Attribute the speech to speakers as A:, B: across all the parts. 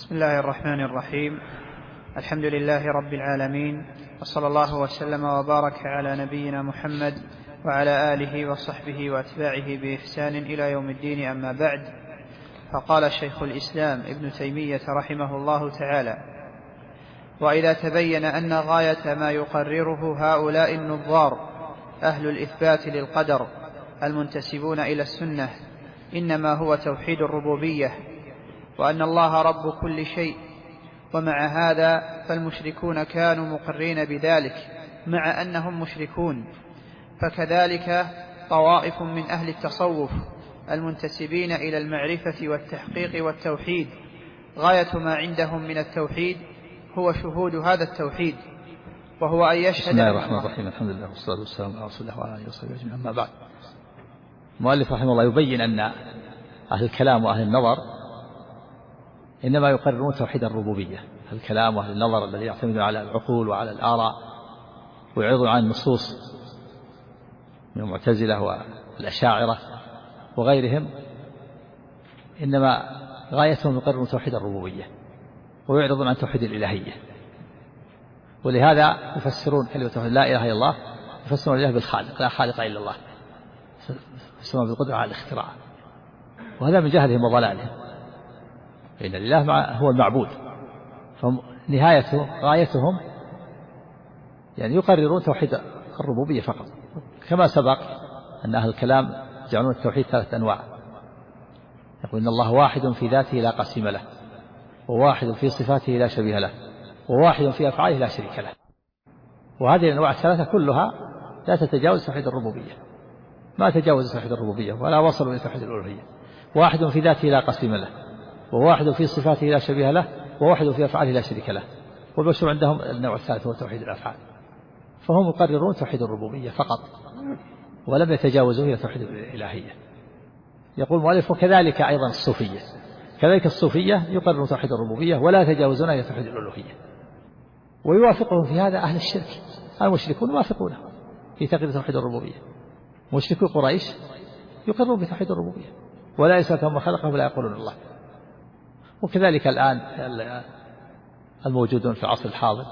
A: بسم الله الرحمن الرحيم. الحمد لله رب العالمين، وصلى الله وسلم وبارك على نبينا محمد وعلى آله وصحبه وأتباعه بإحسان إلى يوم الدين. أما بعد، فقال شيخ الإسلام ابن تيمية رحمه الله تعالى: وإذا تبين أن غاية ما يقرره هؤلاء النظار أهل الإثبات للقدر المنتسبون إلى السنة إنما هو توحيد الربوبية، وأن الله رب كل شيء، ومع هذا فالمشركون كانوا مقرين بذلك مع أنهم مشركون، فكذلك طوائف من أهل التصوف المنتسبين إلى المعرفة والتحقيق والتوحيد غاية ما عندهم من التوحيد هو شهود هذا التوحيد، وهو أن يشهد.
B: بسم الله الرحمن الرحيم. الحمد لله والصلاة والسلام على رسول الله وعلى آله وصحبه أجمعين. أما بعد، المؤلف رحمه الله يبين أن أهل الكلام وأهل النظر إنما يقررون توحيد الربوبية. الكلام وأهل النظر الذي يعتمدون على العقول وعلى الآراء ويعرضون عن النصوص من المعتزلة والأشاعرة وغيرهم، إنما غايتهم يقررون توحيد الربوبية ويعرضون عن توحيد الإلهية. ولهذا يفسرون كلمة لا إله إلا الله، يفسرون الإله بالخالق، لا خالق إلا الله، يفسرون بالقدرة على الاختراع، وهذا من جهلهم وضلالهم، فإن الإله هو المعبود، فنهايته غايتهم يعني يقررون توحيد الربوبية فقط. كما سبق أن أهل الكلام يجعلون التوحيد ثلاثة أنواع، يقول إن الله واحد في ذاته لا قسيم له، وواحد في صفاته لا شبيه له، وواحد في أفعاله لا شريك له. وهذه الأنواع الثلاثة كلها لا تتجاوز توحيد الربوبية، ما تجاوز توحيد الربوبية ولا وصلوا إلى توحيد الألوهية. واحد في ذاته لا قسيم له، وواحد في صفاته لا شبيه له، وواحد في أفعاله لا شريك له. والمشروع عندهم النوع الثالث هو توحيد الأفعال، فهم يقررون توحيد الربوبية فقط ولم يتجاوزوا إلى توحيد الإلهية. يقول المؤلف: وكذلك أيضا الصوفية، كذلك الصوفية يقررون توحيد الربوبية ولا يتجاوزون إلى توحيد الألوهية. ويوافقهم في هذا أهل الشرك، المشركون يوافقونه في تقرير توحيد الربوبية. مشركو قريش يقررون بتوحيد الربوبية ولا يسأل ما خلقه ولا يقولون الله. وكذلك الآن الموجودون في العصر الحاضر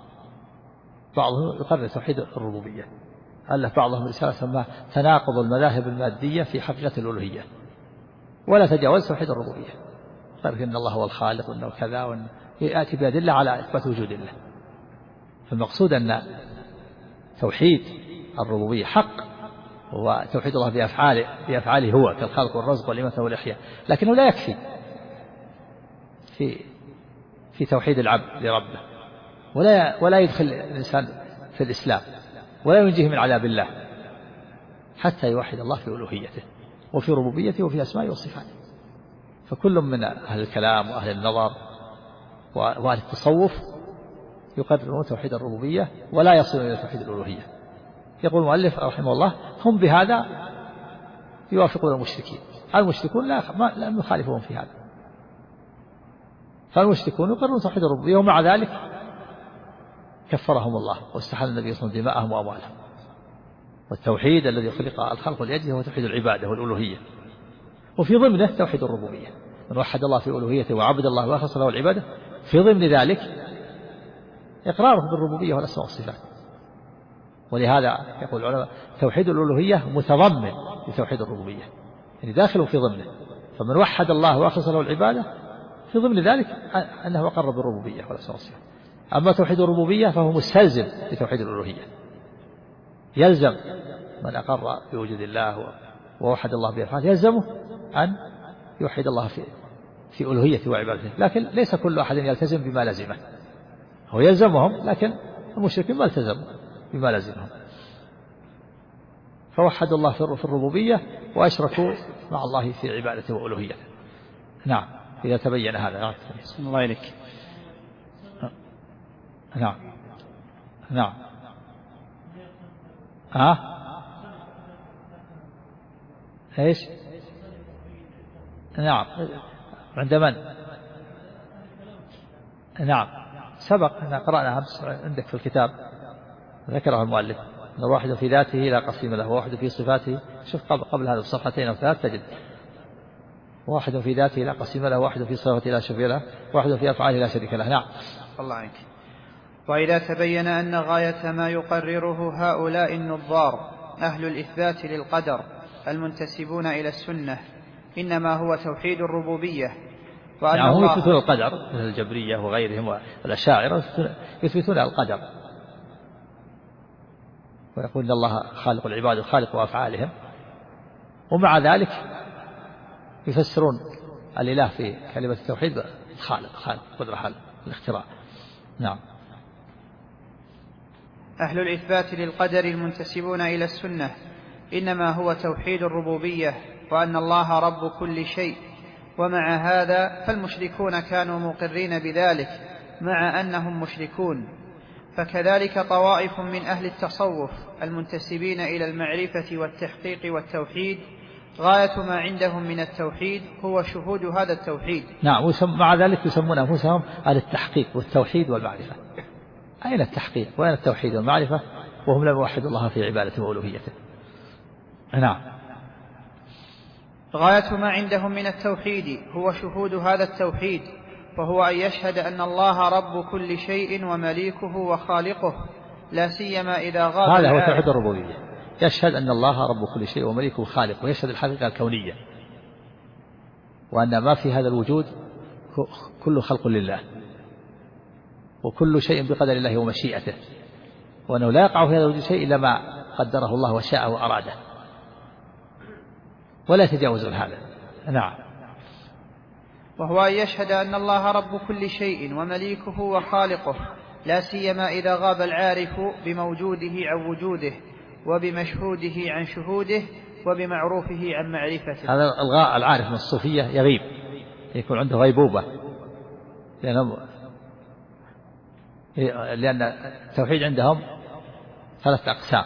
B: بعضهم يقرر توحيد الربوبية، ألف بعضهم رسالة سماها تناقض المذاهب المادية في حقيقة الألوهية، ولا تجاوز توحيد الربوبية، قال إن الله هو الخالق وأنه كذا، وأن يأتي بأدلة على إثبات وجود الله. فالمقصود أن توحيد الربوبية حق، هو توحيد الله بأفعاله هو كالخلق والرزق والإماتة والإحياء، لكنه لا يكفي في توحيد العبد لربه، ولا يدخل الإنسان في الإسلام ولا ينجيه من عذاب الله حتى يوحد الله في ألوهيته وفي ربوبيته وفي أسمائه وصفاته. فكل من أهل الكلام وأهل النظر وأهل التصوف يقررون توحيد الربوبية ولا يصلون إلى توحيد الألوهية. يقول المؤلف رحمه الله: هم بهذا يوافقون المشركين. المشركون لا يخالفون في هذا، فالمشركون يقررون توحيد الربوبية ومع ذلك كفرهم الله واستحل النبي صلى الله عليه وسلم دماءهم وأموالهم. والتوحيد الذي خلق الخلق لأجله هو توحيد العبادة والألوهية، وفي ضمنه توحيد الربوبية. من وحد الله في ألوهيته وعبد الله وأخلص له العبادة، في ضمن ذلك إقراره بالربوبية والأسماء والصفات. ولهذا يقول العلماء: توحيد الألوهية متضمن لتوحيد الربوبية، يعني داخل في ضمنه. فمن وحد الله وأخلص له العبادة في ضمن ذلك أنه أقر بالربوبية والأسماء والصفات. أما توحيد الربوبية فهو مستلزم لتوحيد الألوهية، يلزم من أقر بوجود الله ووحد الله بأفعاله يلزمه أن يوحد الله في ألوهيته وعبادته. لكن ليس كل أحد يلتزم بما لزمه، هو يلزمهم، لكن المشركين ما التزموا بما لزمهم، فوحدوا الله في الربوبية وأشركوا مع الله في عبادته وألوهيته. نعم، إذا تبين هذا.
A: بسم الله إليك.
B: نعم نعم. ايش؟ نعم. عند من؟ نعم، سبق أن قرأنا عندك في الكتاب، ذكره المؤلف أن واحد في ذاته لا قسيم له، وواحد في صفاته. شوف قبل هذا الصفحتين أو ثلاث تجد واحد في ذاته لا قسيم له، واحد في صفاته لا شبيه له، واحد في أفعاله لا شريك له. نعم.
A: الله عنك. وإذا تبين أن غاية ما يقرره هؤلاء النظار أهل الإثبات للقدر المنتسبون إلى السنة إنما هو توحيد الربوبية، وأن
B: يعني هم
A: الله
B: يثبتون القدر مثل الجبرية وغيرهم والأشاعرة يثبتون القدر، ويقول إن الله خالق العباد وخالق أفعالهم، ومع ذلك يفسرون الإله في كلمة التوحيد خالق قدرة حال الاختراع. نعم.
A: أهل الإثبات للقدر المنتسبون إلى السنة إنما هو توحيد الربوبية، وأن الله رب كل شيء. ومع هذا فالمشركون كانوا مقرين بذلك مع أنهم مشركون. فكذلك طوائف من أهل التصوف المنتسبين إلى المعرفة والتحقيق والتوحيد غاية ما عندهم من التوحيد هو شهود هذا التوحيد.
B: نعم. مع ذلك يسمون أنفسهم أهل التحقيق والتوحيد والمعرفة. أين التحقيق وأين التوحيد والمعرفة وهم لم يوحدوا الله في عبادته وألوهيته؟ نعم.
A: غاية ما عندهم من التوحيد هو شهود هذا التوحيد، وهو أن يشهد أن الله رب كل شيء ومليكه وخالقه، لا سيما إذا غاب.
B: هذا هو توحيد الربوبية، يشهد أن الله رب كل شيء ومليكه وخالقه، ويشهد الحقيقة الكونية، وأن ما في هذا الوجود كل خلق لله، وكل شيء بقدر الله ومشيئته، وأنه لا يقع في هذا الوجود شيء إلا ما قدره الله وشاء وأراده، ولا يتجاوز هذا. نعم.
A: وهو أن يشهد أن الله رب كل شيء ومليكه وخالقه، لا سيما إذا غاب العارف بموجوده عن وجوده، وبمشهوده عن شهوده، وبمعروفه عن معرفته.
B: هذا الغاء العارف من الصوفية يغيب، يكون عنده غيبوبة، لأن التوحيد عندهم 3 أقسام: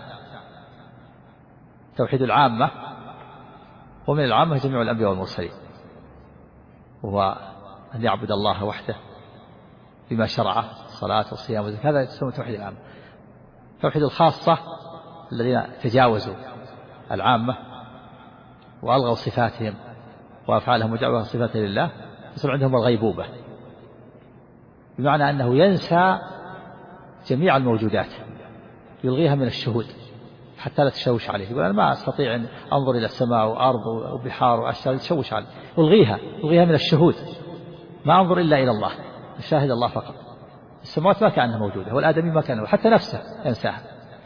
B: توحيد العامة، ومن العامة جميع الأنبياء والمرسلين، وهو أن يعبد الله وحده بما شرعه، الصلاة والصيام والزكاة، هذا يسمى توحيد العامة. توحيد الخاصة الذين تجاوزوا العامة وألغوا صفاتهم وأفعالهم وجعلوا صفات لله، يصير عندهم الغيبوبة، بمعنى أنه ينسى جميع الموجودات، يلغيها من الشهود حتى لا تشوش عليه. يقول أنا ما أستطيع أن أنظر إلى السماء وأرض وبحار وأشجار تشوش عليه، يلغيها من الشهود، ما أنظر إلا إلى الله، أشاهد الله فقط. السماوات ما كانت موجودة، والآدمي ما كان، حتى نفسه ينساها،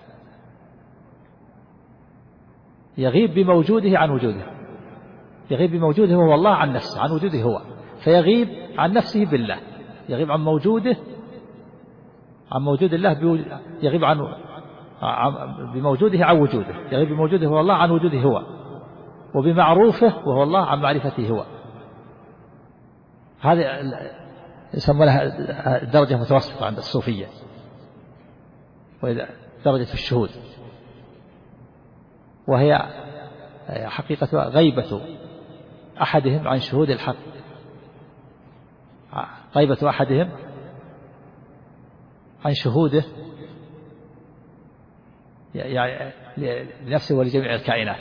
B: يغيب بموجوده عن وجوده، يغيب بموجوده وهو الله عن نفسه، عن وجوده هو، فيغيب عن نفسه بالله، يغيب عن موجوده، عن موجود الله، يغيب بموجوده عن وجوده، يغيب بموجوده هو الله عن وجوده هو، وبمعروفه وهو الله عن معرفته هو. هذه يسمونها درجة متوسطة عند الصوفية، وإذا درجة الشهود، وهي حقيقة غيبة أحدهم عن شهود الحق، غيبة أحدهم عن شهوده لنفسه ولجميع الكائنات،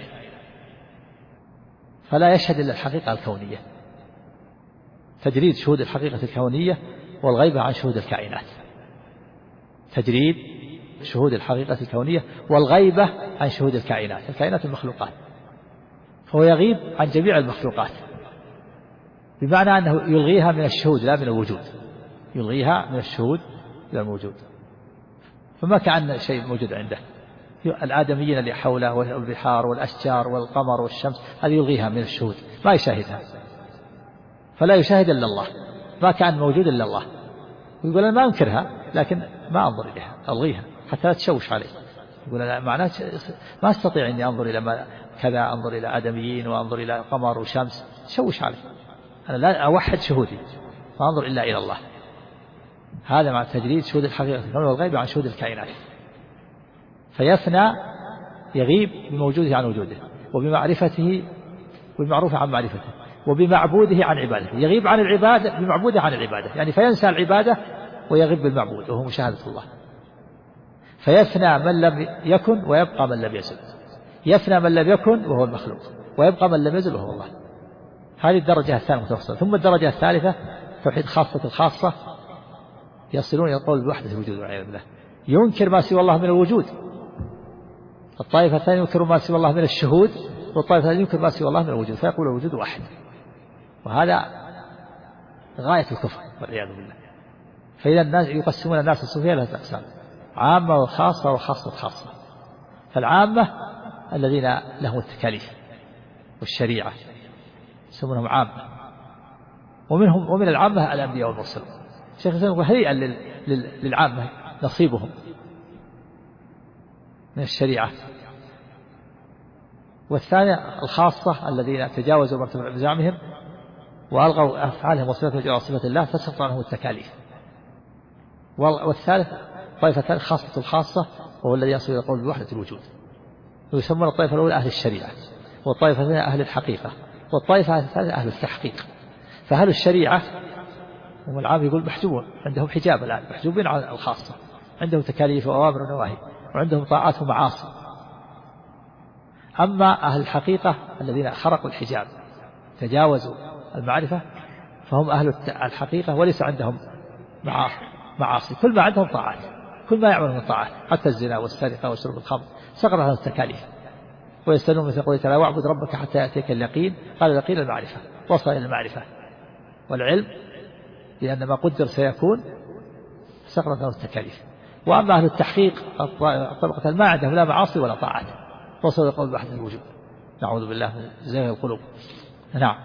B: فلا يشهد إلا الحقيقة الكونية، تجريد شهود الحقيقة الكونية والغيبة عن شهود الكائنات، تجريد شهود الحقيقة الكونية والغيبة عن شهود الكائنات المخلوقات، فهو يغيب عن جميع المخلوقات، بمعنى أنه يلغيها من الشهود لا من الوجود، يلغيها من الشهود إلى الموجود، فما كأن شيء موجود عنده. الآدميين اللي حوله والبحار والأشجار والقمر والشمس هذه يلغيها من الشهود، ما يشاهدها، فلا يشاهد إلا الله، ما كان موجود إلا الله، ويقول أنا ما أنكرها لكن ما أنظر إليها، ألغيها حتى لا تشوش عليه. يقول أنا معناه ما أستطيع أني أنظر إلى كذا، أنظر إلى آدميين وأنظر إلى قمر وشمس، تشوش عليه، أنا لا أوحد شهودي، ما أنظر إلا إلى الله. هذا مع تجريد شهود الحقيقة والغيب عن شهود الكائنات، فيفنى، يغيب بموجوده عن وجوده، وبمعرفته والمعروف عن معرفته، وبمعبوده عن عبادته، يغيب عن العبادة بمعبوده عن العبادة، يعني فينسى العبادة ويغيب بالمعبود وهو مشاهدة الله. فيفنى من لم يكن ويبقى من لم يزل، يفنى من لم يكن وهو المخلوق، ويبقى من لم يزل وهو الله. هذه الدرجة الثانية متوسطة. ثم الدرجة الثالثة توحيد خاصة الخاصة، يصلون إلى القول بوحدة الوجود والعياذ بالله، ينكر ما سوى الله من الوجود. الطائفة الثانية ينكر ما سوى الله من الشهود، والطائفة الثانية ينكر ما سوى الله من الوجود، فيقول الوجود واحد، وهذا غاية الكفر والعياذ بالله. فإذا الناس يقسمون الناس الصوفية إلى ثلاثة أقسام: عامة وخاصة وخاصة خاصة. فالعامة الذين لهم التكاليف والشريعة يسمونهم عامة، ومن العامة الأنبياء والمرسلون. الشيخ الإسلام يقول هيئا للعامة نصيبهم من الشريعة. والثانية الخاصة الذين تجاوزوا مرتبة بزعمهم وألغوا أفعالهم وصفاتهم إلى صفة الله فسقط عنهم التكاليف. والثالث طائفة ثالث خاصة الخاصة، وهو الذي يصل إلى قول بوحدة الوجود، ويسمون الطائفة الأولى أهل الشريعة، والطائفة الثانية أهل الحقيقة، والطائفة الثالثة أهل التحقيق. فأهل الشريعة هم العام يقول محجوبون، عندهم حجاب الآن، محجوبين عن الخاصة، عندهم تكاليف وأوامر ونواهي، وعندهم طاعات ومعاصي. أما أهل الحقيقة الذين خرقوا الحجاب تجاوزوا المعرفة فهم أهل الحقيقة وليس عندهم معاصي، كل ما عندهم طاعات، كل ما يعملون من طاعات، حتى الزنا والسرقة وشرب الخمر سقط عنهم التكاليف. ويستنون مثل قوله تعالى: واعبد ربك حتى يأتيك اليقين. قال اليقين المعرفة، وصل إلى المعرفة والعلم لأن ما قدر سيكون، سقط عنهم التكاليف. وأما أهل التحقيق الطبقة ما عندهم لا معاصي ولا طاعات، وصلوا إلى قول بوحدة الوجود. نعوذ بالله من زيغ القلوب. نعم.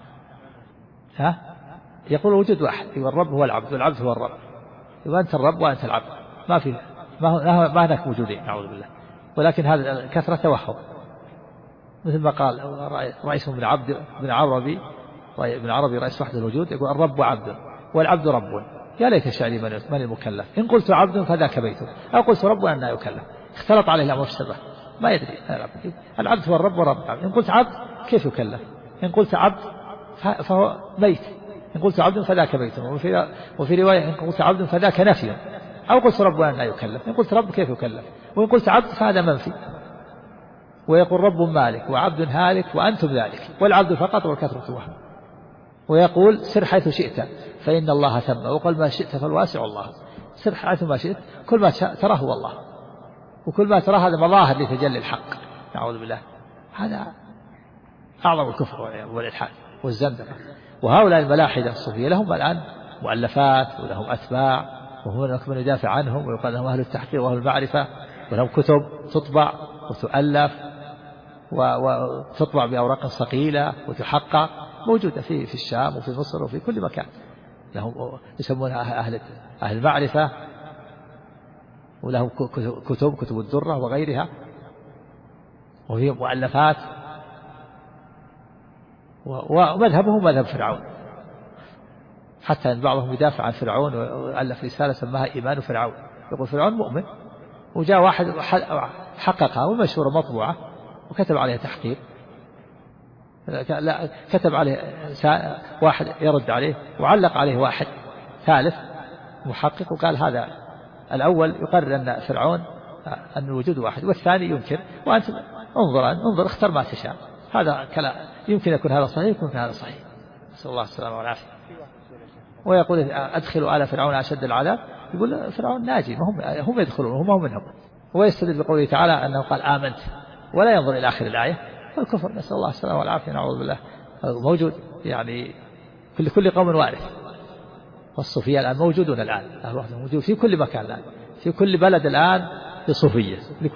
B: يقول الوجود واحد، والرب هو العبد والعبد هو الرب، وأنت الرب وأنت العبد، ما هناك موجودين، نعوذ بالله. ولكن هذا كثرة توهم، مثل ما قال رئيسهم بن عربي رئيس وحدة الوجود، يقول: الرب عبد والعبد رب، يا ليت شعري من المكلف، إن قلت عبد فذاك بيت، أو قلت رب أن لا يكلف. اختلط عليه الأمر الشبه، ما يدري. العبد هو الرب ورب العبد. إن قلت عبد كيف يكلف؟ إن قلت عبد فهو بيت، إن قلت عبد فذاك بيت. وفي رواية: إن قلت عبد فذاك نفي، أو قلت رب أن لا يكلف. إن قلت رب كيف يكلف؟ وإن قلت عبد فهذا منفي. ويقول: رب مالك وعبد هالك وأنتم ذلك، والعبد فقط والكثرة وهم. ويقول: سر حيث شئت فإن الله ثم، وقل ما شئت فالواسع الله. سر حيث ما شئت، كل ما تراه هو الله، وكل ما تراه هذا مظاهر لتجلي الحق. نعوذ بالله. هذا أعظم الكفر والإلحاد والزندقة. وهؤلاء الملاحدة الصوفية لهم الآن مؤلفات ولهم أتباع، وهناك من يدافع عنهم، ويقال لهم أهل التحقيق وأهل المعرفة، ولهم كتب تطبع وتؤلف وتطبع بأوراق ثقيلة وتحقق، موجودة في الشام وفي مصر وفي كل مكان. لهم يسمونها أهل المعرفة، ولهم كتب الدرة وغيرها، وهي مؤلفات. ومذهبهم مذهب فرعون، حتى أن بعضهم يدافع عن فرعون وألف رسالة سماها إيمان فرعون، يقول فرعون مؤمن، وجاء واحد حققها ومشهورة مطبوعة وكتب عليها تحقيق، كتب عليه واحد يرد عليه، وعلق عليه واحد ثالث محقق، وقال هذا الأول يقرر أن فرعون أن الوجود واحد، والثاني ينكر، وأنت انظر اختر ما تشاء. هذا كلام يمكن يكون هذا صحيح، يكون هذا صحيح، نسأل الله السلامة والعافية. ويقول: أدخلوا آل فرعون أشد العذاب، يقول فرعون ناجي، هم يدخلون وهم منهم. ويستدل بقوله تعالى أنه قال آمنت، ولا ينظر إلى آخر الآية. الكفر نسأل الله السلامة والعافية، نعوذ بالله، موجود يعني كل قوم وارث. والصوفية الآن موجودون الآن، موجود في كل مكان الآن، في كل بلد الآن في صوفية،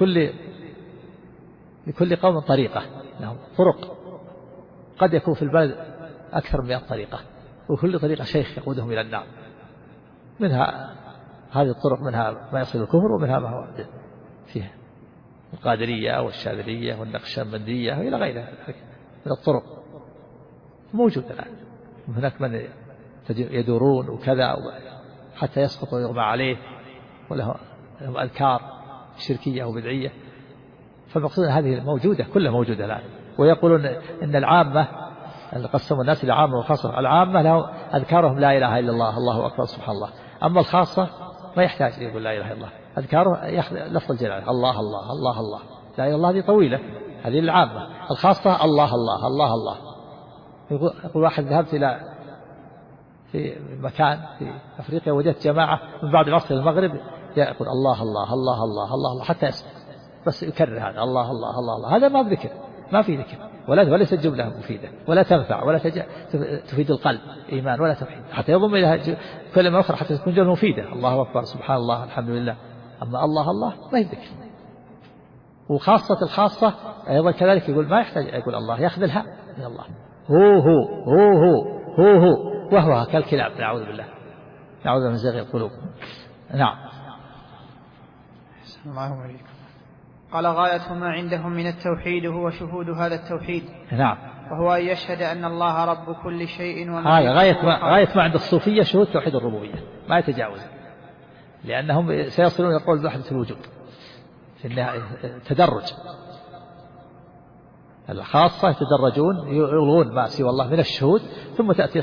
B: لكل قوم طريقة، لهم طرق، قد يكون في البلد أكثر من 100 طريقة، وكل طريقة شيخ يقودهم إلى النار. منها هذه الطرق، منها ما يصل الكفر، ومنها ما هو فيها القادرية والشاذلية والنقشبندية وإلى غيرها من الطرق موجودة الآن. هناك من يدورون وكذا حتى يسقط ويغمى عليه، ولهم أذكار شركية وبدعية. فالمقصود هذه موجودة، كلها موجودة الآن. ويقولون إن العامة اللي قسموا الناس إلى عامة وخاصة، العامة له أذكارهم لا إله إلا الله، الله أكبر سبحان الله. أما الخاصة ما يحتاج يقول لا إله إلا الله، أذكاره لفظ الجلالة، الله الله الله الله، لا إله إلا الله هذه طويلة، هذه العامة. الخاصة الله الله الله الله، يقول واحد ذهبت إلى في مكان في أفريقيا وجدت جماعة من بعد العصر المغرب يقول الله الله الله الله الله, الله حتى يسمع بس يكرر هذا الله الله الله الله. هذا ما بذكر، ما في ذكر وليس جملة مفيدة ولا تنفع ولا تفيد القلب إيمان ولا توحيد، حتى يضم إليها كلمة أخرى حتى تكون جملة مفيدة الله أكبر سبحان الله الحمد لله. أما الله الله ما يذكر. وخاصة الخاصة أيضا كذلك يقول ما يحتاج يقول الله، يأخذ الهاء من الله هو وهو كالكلاب نعوذ بالله، نعوذ بالله من زيغ القلوب. نعم.
A: الله عليكم. قال غاية ما عندهم من التوحيد هو شهود هذا التوحيد.
B: نعم.
A: وهو أن يشهد أن الله رب كل شيء
B: هذا غاية ما عند الصوفية شهود توحيد الربوبية، ما يتجاوز، لأنهم سيصلون إلى قول وحدة الوجود في تدرج. الخاصة يتدرجون يلغون ما سوى الله من الشهود، ثم تأتي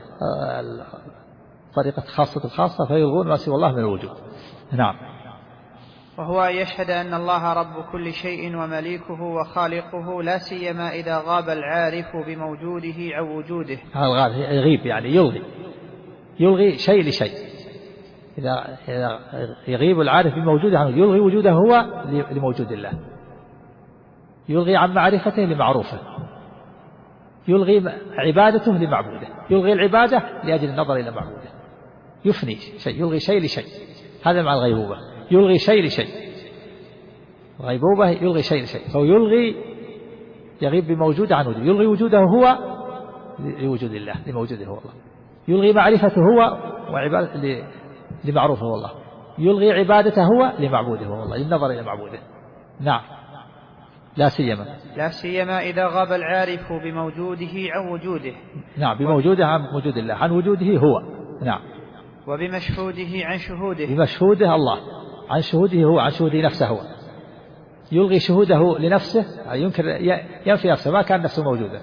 B: طريقة خاصة الخاصة فيلغون ما سوى الله من الوجود. نعم.
A: وهو أن يشهد أن الله رب كل شيء ومليكه وخالقه، لا سيما إذا غاب العارف بموجوده عن وجوده.
B: هذا يغيب يعني يلغي شيء لشيء. إذا يغيب العارف بموجوده عنه يلغي وجوده هو لموجود الله، يلغي عن معرفته لمعروفه، يلغي عبادته لمعبوده، يلغي العبادة لأجل النظر إلى معبوده، يفني شيء، يلغي شيء لشيء. هذا مع الغيبوبة، يلغي شيء لشيء. الغيبوبة يلغي شيء لشيء، فهو يغيب بموجود عن وجوده، يلغي وجوده هو لوجود الله لموجوده هو الله، يلغي معرفته هو وعبادته لمعروفه هو الله، يلغي عبادته هو لمعبوده هو الله، للنظر إلى معبوده. نعم. لا سيما
A: إذا غاب العارف بموجوده عن وجوده.
B: نعم، بموجوده عن وجود الله، عن وجوده هو. نعم.
A: وبمشهوده عن شهوده،
B: بمشهوده الله عن شهوده هو، عن شهوده نفسه هو، يلغي شهوده لنفسه، ينفي نفسه ما كان نفسه موجودة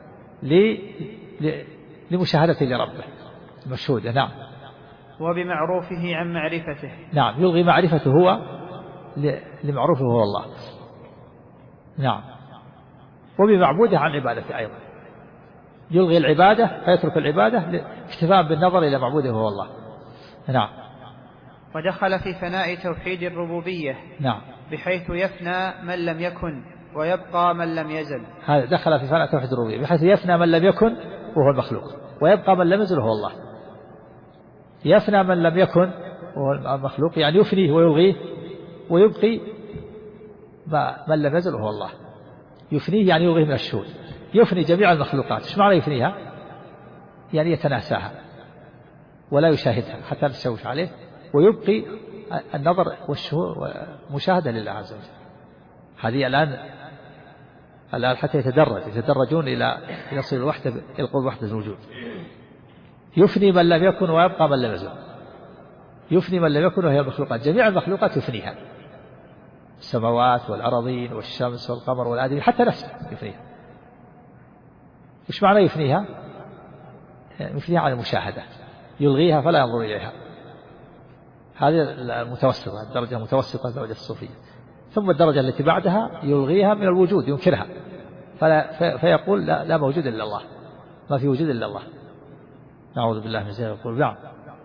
B: لمشاهدته لربه مشهوده. نعم.
A: وبمعروفه عن معرفته.
B: نعم، يلغي معرفته هو لمعروفه هو الله. نعم. وبمعبوده عن عبادته أيضا، يلغي العبادة فيترك العبادة اكتفاء بالنظر إلى معبوده هو الله. نعم.
A: ودخل في فناء توحيد الربوبية.
B: نعم.
A: بحيث يفنى من لم يكن ويبقى من لم يزل.
B: هذا دخل في فناء توحيد الربوبية بحيث يفنى من لم يكن وهو المخلوق، ويبقى من لم يزل وهو الله. يفنى من لم يكن وهو المخلوق يعني يفنيه ويلغيه، ويبقي من لم يزل وهو الله. يفنيه يعني يلغيه من الشهود، يفني جميع المخلوقات. ايش معنى يفنيها؟ يعني يتناساها ولا يشاهدها حتى لا تشوش عليه، ويبقي النظر والمشاهدة لله عز وجل. هذه الآن حتى يتدرجون إلى يصل الوحدة إلى قول وحدة الوجود. يفني من لم يكن ويبقى من لم يزل، يفني من لم يكن وهي المخلوقات، جميع المخلوقات يفنيها، السماوات والأراضين والشمس والقمر والآدمي حتى نفسه يفنيها. إيش معنى يفنيها؟ يفنيها على المشاهدة، يلغيها فلا ينظر إليها. هذه المتوسطة، الدرجة المتوسطة درجة الصوفية. ثم الدرجة التي بعدها يلغيها من الوجود، ينكرها، فيقول لا موجود إلا الله، ما في وجود إلا الله. نعوذ بالله من زيغ القلوب. نعم.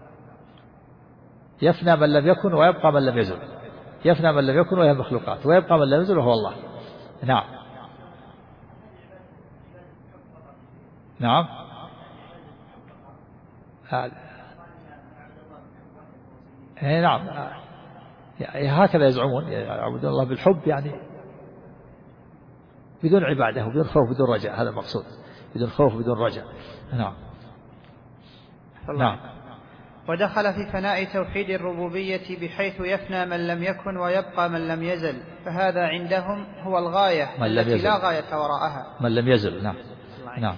B: يفنى من لم يكن ويبقى من لم يزل، يفنى من لم يكن وهي المخلوقات، ويبقى من لم يزل وهو الله. نعم. نعم. نعم، هكذا يزعمون، يعبدون الله بالحب يعني بدون عبادة وبدون خوف بدون رجاء، هذا المقصود، بدون خوف بدون رجاء. نعم. نعم.
A: ودخل في فناء توحيد الربوبية بحيث يفنى من لم يكن ويبقى من لم يزل، فهذا عندهم هو الغاية التي لا غاية وراءها.
B: من لم يزل. نعم. نعم.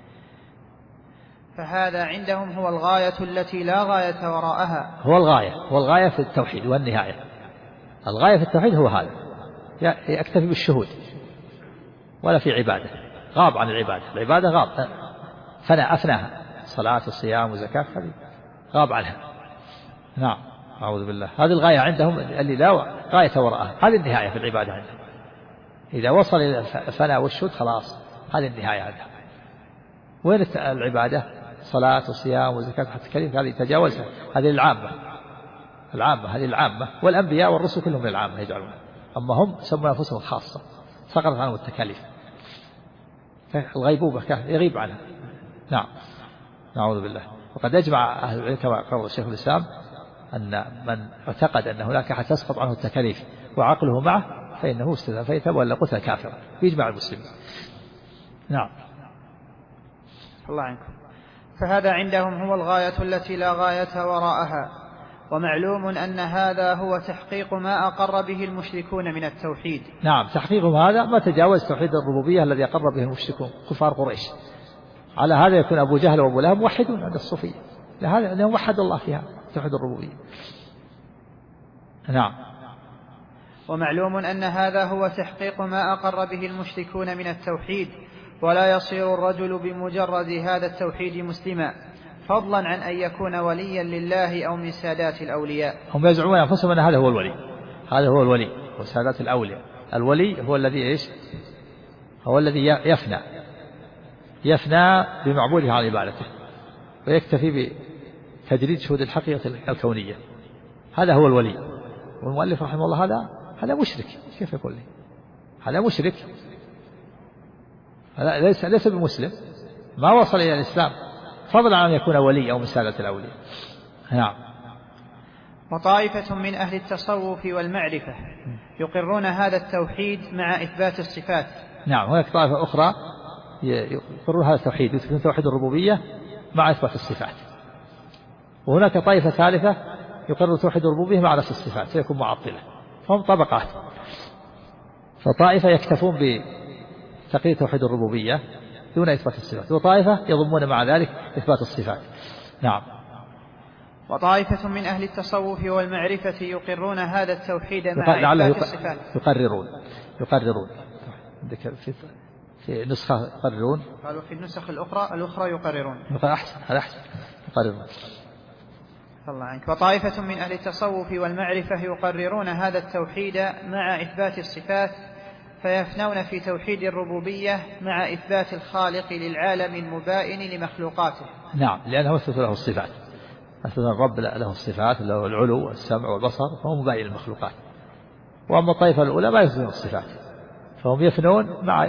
A: فهذا عندهم هو الغاية التي لا غاية وراءها.
B: هو الغاية في التوحيد والنهاية. الغاية في التوحيد هو هذا، يكتفي بالشهود ولا في عبادة، غاب عن العبادة غاب، أفناها، صلاة وصيام وزكاة غاب عنها. نعم. أعوذ بالله. هذه الغاية عندهم اللي لا غاية وراءها، هذه النهاية في العبادة عندهم. إذا وصل إلى الفناء والشهود خلاص، هذه النهاية عندهم. وين العبادة؟ صلاة وصيام وزكاة حتى التكاليف هذه تجاوزها، هذه العامة هذه العامة، والأنبياء والرسل كلهم من العامة يجعلون، أما هم سموا أنفسهم خاصة، سقطت عنهم التكاليف. الغيبوبة يغيب عنها. نعم، نعوذ بالله. وقد يجمع أهل العلم كما قال الشيخ الإسلام أن من اعتقد أن هناك أحد تسقط عنه التكاليف وعقله معه فإنه استثنى فيتاب ولا قتل كافرا، يجمع المسلمين. نعم.
A: الله عنكم. فهذا عندهم هو الغاية التي لا غاية وراءها. ومعلوم أن هذا هو تحقيق ما أقر به المشركون من التوحيد.
B: نعم، تحقيقهم هذا ما تجاوز توحيد الربوبية الذي أقر به المشركون كفار قريش. على هذا يكون أبو جهل وأبو لهب موحدون عند الصوفية، لهذا أنهم وحدوا الله فيها توحيد الربوبية. نعم.
A: ومعلوم أن هذا هو تحقيق ما أقر به المشركون من التوحيد، ولا يصير الرجل بمجرد هذا التوحيد مسلما، فضلا عن أن يكون وليا لله أو من سادات الأولياء.
B: هم يزعمون أنفسهم أن هذا هو الولي، هذا هو الولي وسادات الأولياء. الولي هو الذي إيش؟ هو الذي يفنى بمعبوده عن عبادته ويكتفي بتجريد شهود الحقيقة الكونية، هذا هو الولي. والمؤلف رحمه الله هذا مشرك، كيف يقول لي هذا مشرك؟ هذا ليس بمسلم، ما وصل إلى الإسلام، فضلا عن أن يكون ولي أو من سادة الأولياء. نعم.
A: وطائفة من أهل التصوف والمعرفة يقرون هذا التوحيد مع إثبات الصفات.
B: نعم، هناك طائفة أخرى يقرون هذا التوحيد، يثبتون توحيد الربوبية مع إثبات الصفات. وهناك طائفة ثالثة يقرر توحيد الربوبية مع نفس الصفات فيكون معطلة، فهم طبقات. فطائفة يكتفون بتقرير توحيد الربوبية دون إثبات الصفات، وطائفة يضمون مع ذلك إثبات الصفات. نعم.
A: وطائفة من أهل التصوف والمعرفة يقرون هذا التوحيد مع إثبات الصفات.
B: يقررون في نسخة يقررون،
A: قالوا في النسخ الأخرى يقررون.
B: أحسن، هذا أحسن، يقررون.
A: الله عنك. وطائفة من أهل التصوف والمعرفة يقررون هذا التوحيد مع إثبات الصفات، فيفنون في توحيد الربوبية مع إثبات الخالق للعالم المبائن لمخلوقاته.
B: نعم، لأنه أثبت له الصفات، أثبت الرب له الصفات، له العلو والسمع والبصر، فهو مبائن للمخلوقات. وأما الطائفة الأولى ما يثبتون الصفات، فهم يفنون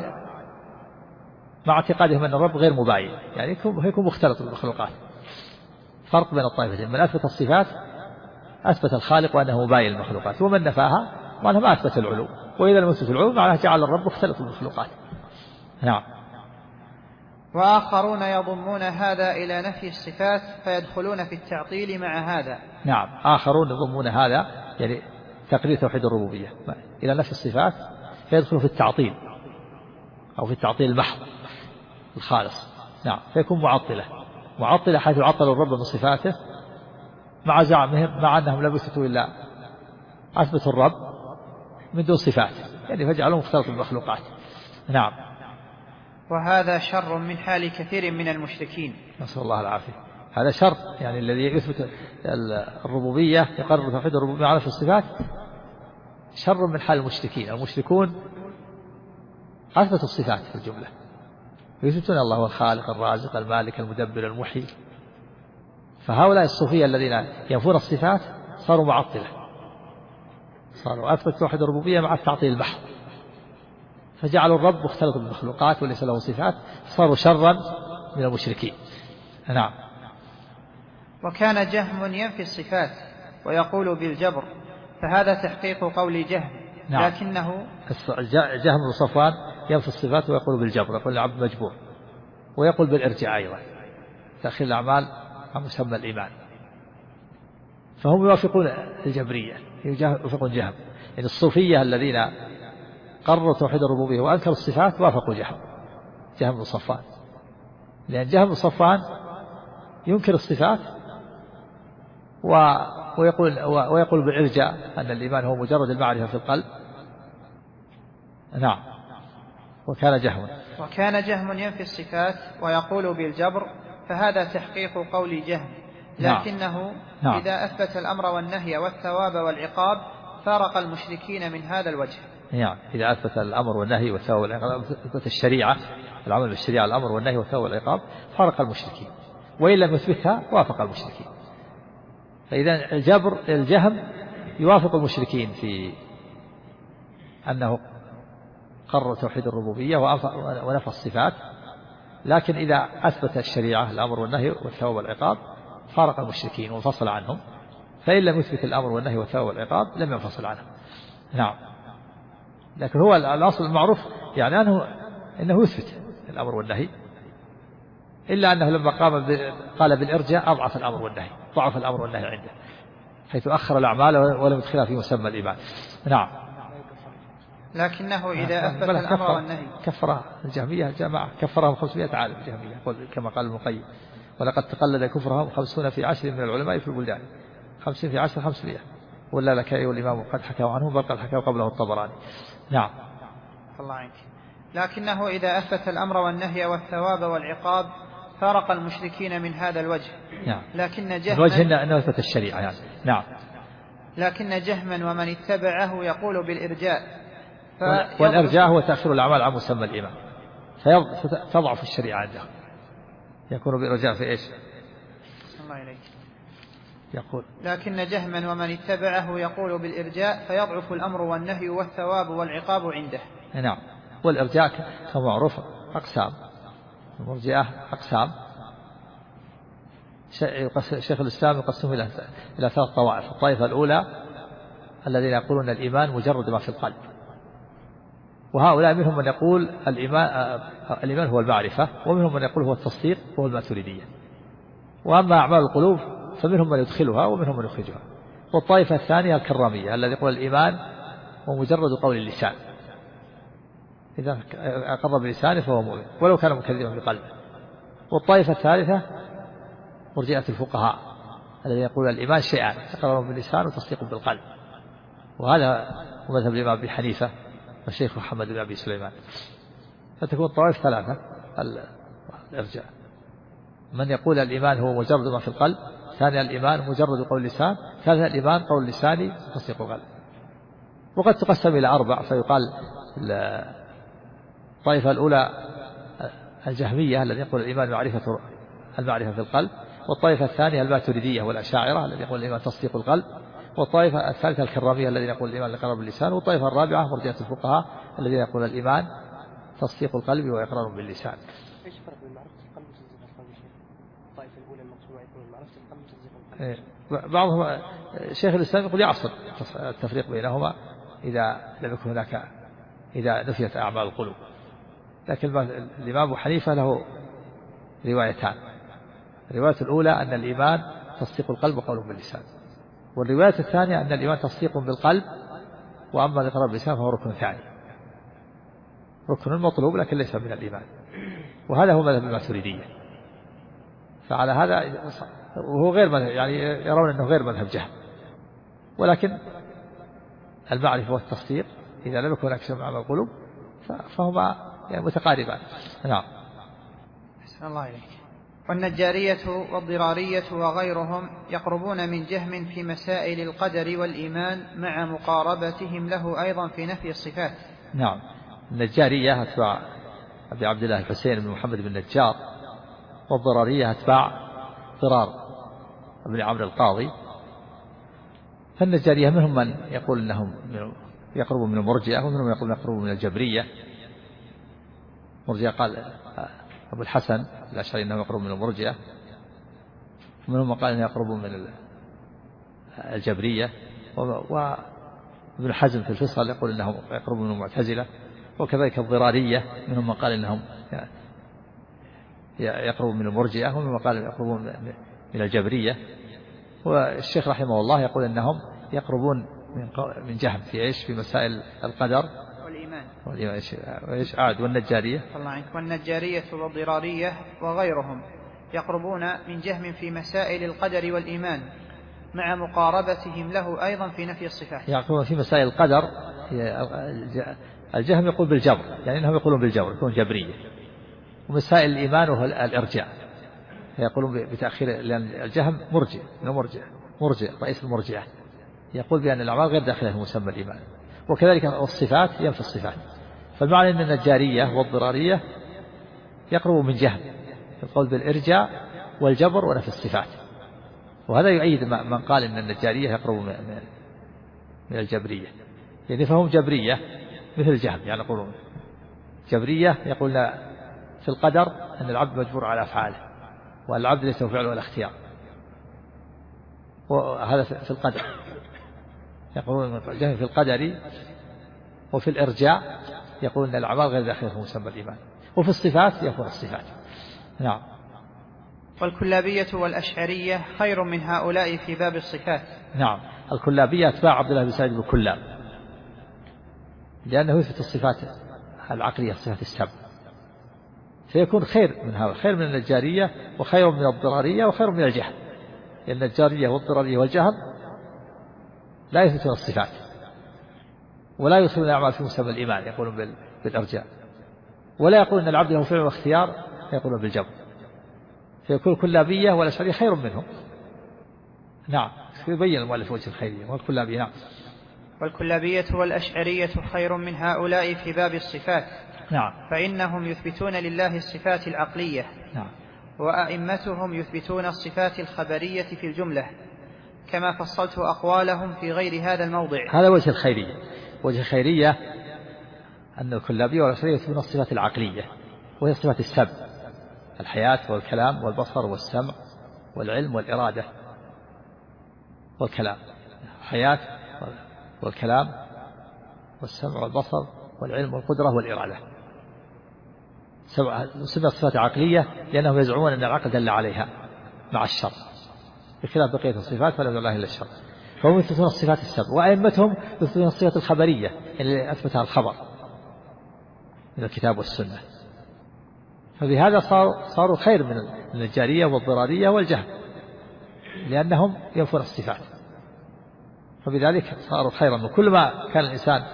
B: مع اعتقادهم أن الرب غير مباين، يعني يكون مختلط بالمخلوقات. فرق بين الطائفتين، من أثبت الصفات أثبت الخالق وأنه مباين للمخلوقات، ومن نفاها وأنه ما أثبت العلو، وإذا لم يثبت العلو معناه جعل الرب مختلط بالمخلوقات. نعم.
A: وآخرون يضمون هذا إلى نفي الصفات فيدخلون في التعطيل مع هذا.
B: نعم، آخرون يضمون هذا يعني تقرير توحيد الربوبية إلى نفي الصفات فيدخلون في التعطيل أو في التعطيل المحض الخالص. نعم، فيكون معطلة حيث يعطل الرب من صفاته مع زعمهم مع أنهم لم يثبتوا إلا أثبتوا الرب من دون صفات، يعني فجعلهم مختلط بالمخلوقات. نعم.
A: وهذا شر من حال كثير من المشركين،
B: نسأل الله العافية. هذا شر، يعني الذي يثبت الربوبية يقرر توحيد الربوبية على الصفات شر من حال المشركين. المشركون أثبتوا الصفات في الجملة، يثبتون الله هو الخالق الرازق المالك المدبر المحيي، فهؤلاء الصوفية الذين ينفون الصفات صاروا معطلة، صاروا أثبت توحيد الربوبية مع التعطيل البحث، فجعلوا الرب مختلط بالمخلوقات وليس له صفات، صاروا شرا من المشركين. نعم.
A: وكان جهم ينفي الصفات ويقول بالجبر، فهذا تحقيق قول جهم.
B: نعم.
A: لكنه
B: جهم بن صفوان ينفي الصفات ويقول بالجبر، يقول العبد مجبور، ويقول بالارجاء أيضا، تأخير الأعمال عن مسمى الإيمان. فهم يوافقون الجبرية، يوافقون جهم، يعني الصوفية الذين قرروا توحيد الربوبية وأنكروا الصفات وافقوا جهم بن صفوان، لأن جهم بن صفوان ينكر الصفات ويقول بالإرجاء أن الإيمان هو مجرد المعرفة في القلب. نعم.
A: وكان جهم ينفي الصفات ويقول بالجبر، فهذا تحقيق قول جهم. لكنه إذا أثبت الأمر والنهي والثواب والعقاب فارق المشركين من هذا الوجه.
B: يعني إذا أثبت الأمر والنهي والثواب والعقاب، أثبت الشريعة، العمل بالشريعة الأمر والنهي والثواب والعقاب، فارق المشركين، وإن لم يثبتها وافق المشركين. فإذا الجهم يوافق المشركين في أنه قرر توحيد الربوبية ونفى الصفات، لكن إذا أثبت الشريعة الأمر والنهي والثواب والعقاب فارق المشركين وانفصل عنهم، فإن لم يثبت الأمر والنهي والثواب والعقاب لم ينفصل عنهم. نعم. لكن هو الأصل المعروف يعني أنه يثبت الأمر والنهي، إلا أنه لما قال بالإرجاء أضعف الأمر والنهي، ضعف الأمر والنهي عنده، حيث أخر الأعمال ولم يدخلها في مسمى الإيمان. نعم.
A: لكنه إذا أثبت الأمر والنهي
B: كفر الجهمية جماعة، كفرهم 500 عالم الجهمية كما قال ابن القيم، ولقد تقلد كفرهم 50 في 10 من العلماء في البلدان، 50 في 10 500، ولا لكائي والإمام قد حكوا عنه بل قد حكوا قبله الطبراني. نعم.
A: الله عنك. لكنه إذا أثبت الأمر والنهي والثواب والعقاب فارق المشركين من هذا الوجه.
B: نعم.
A: لكن جهما
B: الوجه أنه أثبت الشريعة يعني. نعم.
A: لكن جهما ومن اتبعه يقول بالإرجاء،
B: والإرجاء هو تأخير الأعمال عن مسمى الإيمان، فتضعف الشريعة عنده، يكون بالإرجاء في إيش؟
A: الله إليك.
B: يقول
A: لكن جهما ومن اتبعه يقول بالإرجاء فيضعف الأمر والنهي والثواب والعقاب عنده.
B: نعم. والإرجاء كما معروف أقسام، المرجئة أقسام، شيخ الإسلام يقسم إلى 3 طوائف. الطائفة الأولى الذين يقولون الإيمان مجرد ما في القلب، وهؤلاء منهم من يقول الإيمان هو المعرفة، ومنهم من يقول هو التصديق وهو الماتريدية. وأما أعمال القلوب فمنهم من يدخلها ومنهم من يخرجها. والطائفة الثانية الكرامية الذي يقول الإيمان هو مجرد قول اللسان، إذا أقر بلسانه فهو مؤمن ولو كان مكذبا بقلبه. والطائفة الثالثة مرجئة الفقهاء الذي يقول الإيمان شيئان، إقرار باللسان وتصديق بالقلب، وهذا هو مذهب الإمام أبي حنيفة والشيخ محمد بن أبي سليمان. فتكون الطوائف 3 الإرجاء: من يقول الإيمان هو مجرد ما في القلب، ثاني الإيمان مجرد قول اللسان، ثالث الإيمان قول لساني وتصديق القلب. وقد تقسم إلى 4، فيقال الطائفة الأولى الجهمية الذي يقول الإيمان المعرفة في القلب، والطائفة الثانية الماتريدية والأشاعرة الذي يقول الإيمان تصديق القلب، والطائفة الثالثة الكرامية الذين يقول الإيمان الإقرار باللسان، والطائفة الرابعة مرجئة الفقهاء الذين يقول الإيمان تصديق القلب وإقرار باللسان.
C: ايش الفرق بين معرفة القلب وتصديق القلب؟ الطائفة الأولى المقصودة يقول معرفة القلب وتصديق القلب.
B: بعضهم شيخ الإسلام يقول يعصر التفريق بينهما إذا لم يكن هناك، إذا نفيت أعمال القلوب. لكن الإمام أبو حنيفة له روايتان: الرواية الأولى أن الإيمان تصديق القلب وقول باللسان، والرواية الثانية أن الإيمان تصديق بالقلب، وأما الإقرار باللسان فهو ركن ثاني، ركن مطلوب لكن ليس من الإيمان. وهذا هو مذهب الماتريدية. فعلى هذا وهو غير مذهب، يعني يرون أنه غير مذهب جهم، ولكن المعرفة والتصديق إذا لم يكن أكثر من أعمال القلوب فهما يعني متقاربان. نعم.
A: أحسن الله إليك. والنجارية والضرارية وغيرهم يقربون من جهم في مسائل القدر والإيمان مع مقاربتهم له أيضا في نفي الصفات.
B: نعم. النجارية أتباع أبي عبد الله الحسين بن محمد بن النجار، والضرارية أتباع ضرار بن عمرو القاضي. فالنجارية منهم من يقول أنهم يقربون من المرجئة، ومنهم يقول يقربون من الجبرية. مرجئة قال أبو الحسن الأشعري أنه يقرب من المرجئة، ومنهم من قال أنه يقرب من الجبرية، وابن حزم في الفصل يقول أنهم يقربون من المعتزلة. وكذلك الضرارية منهم من قال أنهم يقربون من المرجئة، ومنهم من قال يقربون من الجبرية. والشيخ رحمه الله يقول أنهم يقربون من جهم في إيش؟ في مسائل القدر والإيمان. وإيش عاد؟ والنجارية
A: والنجارية والضرارية وغيرهم يقربون من جهم في مسائل القدر والإيمان مع مقاربتهم له أيضا في نفي الصفات.
B: يقولون في مسائل القدر الجهم يقول بالجبر، يعني إنهم يقولون بالجبر، يكون جبرية. ومسائل الإيمان وهو الإرجاء، يقولون بتأخير، لأن الجهم مرجئ رئيس المرجئة، يقول بأن الأعمال غير داخلة في مسمى الإيمان. وكذلك الصفات ينفي الصفات. فالمعنى أن النجارية والضرارية يقرب من جهم القول بالإرجاء والجبر ونفي الصفات. وهذا يؤيد من قال أن النجارية يقرب من الجبرية، يعني فهم جبرية مثل الجهم، يعني يقولون جبرية يقولون في القدر أن العبد مجبور على أفعاله والعبد ليس فعله ولا اختيار، وهذا في القدر. يقولون الجهم في القدر. وفي الإرجاء يقولون أن الأعمال غير داخلة في مسمى الإيمان. وفي الصفات يكون الصفات. نعم.
A: والكلابية والأشعرية خير من هؤلاء في باب الصفات.
B: نعم. الكلابية أتباع عبد الله بن سعيد بن كلاب، لأنه يثبت الصفات العقلية صفات السبع، فيكون خير من هؤلاء، خير من النجارية وخير من الضرارية وخير من الجهل، لأن النجارية والضرارية والجهل لا يثبتون الصفات ولا يدخلون الأعمال في مسمى الإيمان، يقولون بالإرجاء، ولا يقولون أن العبد له فعل واختيار، يقولون بالجبر. فيكون الكلابية والأشعرية خير منهم. نعم. يبين المؤلف وجه الخيرية والكلابية. نعم.
A: والكلابية والأشعرية خير من هؤلاء في باب الصفات.
B: نعم.
A: فإنهم يثبتون لله الصفات العقلية.
B: نعم.
A: وأئمتهم يثبتون الصفات الخبرية في الجملة، كما فصلت أقوالهم في غير هذا الموضع.
B: هذا وجه الخيرية. وجه الخيرية أن الكلابية والأشعرية يثبتون الصفات العقلية، وهي صفات السبع: الحياة والكلام والبصر والسمع والعلم والإرادة والكلام. الحياة والكلام والسمع والبصر والعلم والقدرة والإرادة. سبع صفات عقلية لأنهم يزعمون أن العقل دل عليها مع الشر، بخلاف بقية الصفات فلا يدل عليها إلا الشر. فهم يثبتون الصفات السبع. وأئمتهم يثبتون الصفات الخبرية اللي أثبتها الخبر من الكتاب والسنة. فبهذا صاروا خير من النجارية والضرارية والجهل، لأنهم ينفون الصفات، فبذلك صاروا خيرا. وكل ما كان الإنسان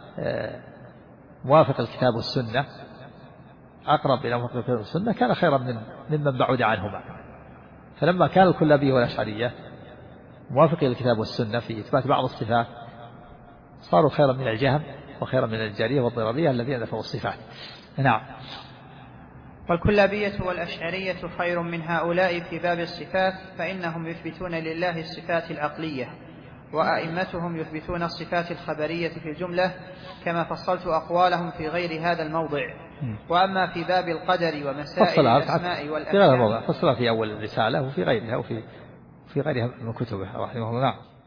B: موافق الكتاب والسنة، أقرب إلى موافق الكتاب والسنة، كان خيرا ممن بعد عنهما. فلما كان الكلابية والأشعرية موافقين للكتاب والسنة في إثبات بعض الصفات، صاروا خيرا من الجهم وخيرا من النجارية والضرارية الذين نفوا الصفات. نعم.
A: والكلابية والأشعرية خير من هؤلاء في باب الصفات، فإنهم يثبتون لله الصفات العقلية، وأئمتهم يثبتون الصفات الخبرية في الجملة، كما فصلت أقوالهم في غير هذا الموضع. وأما في باب القدر ومسائل الأسماء والأحكام
B: فصلها في أول الرسالة وفي غيرها وفي غيرها من كتبه رحمه الله.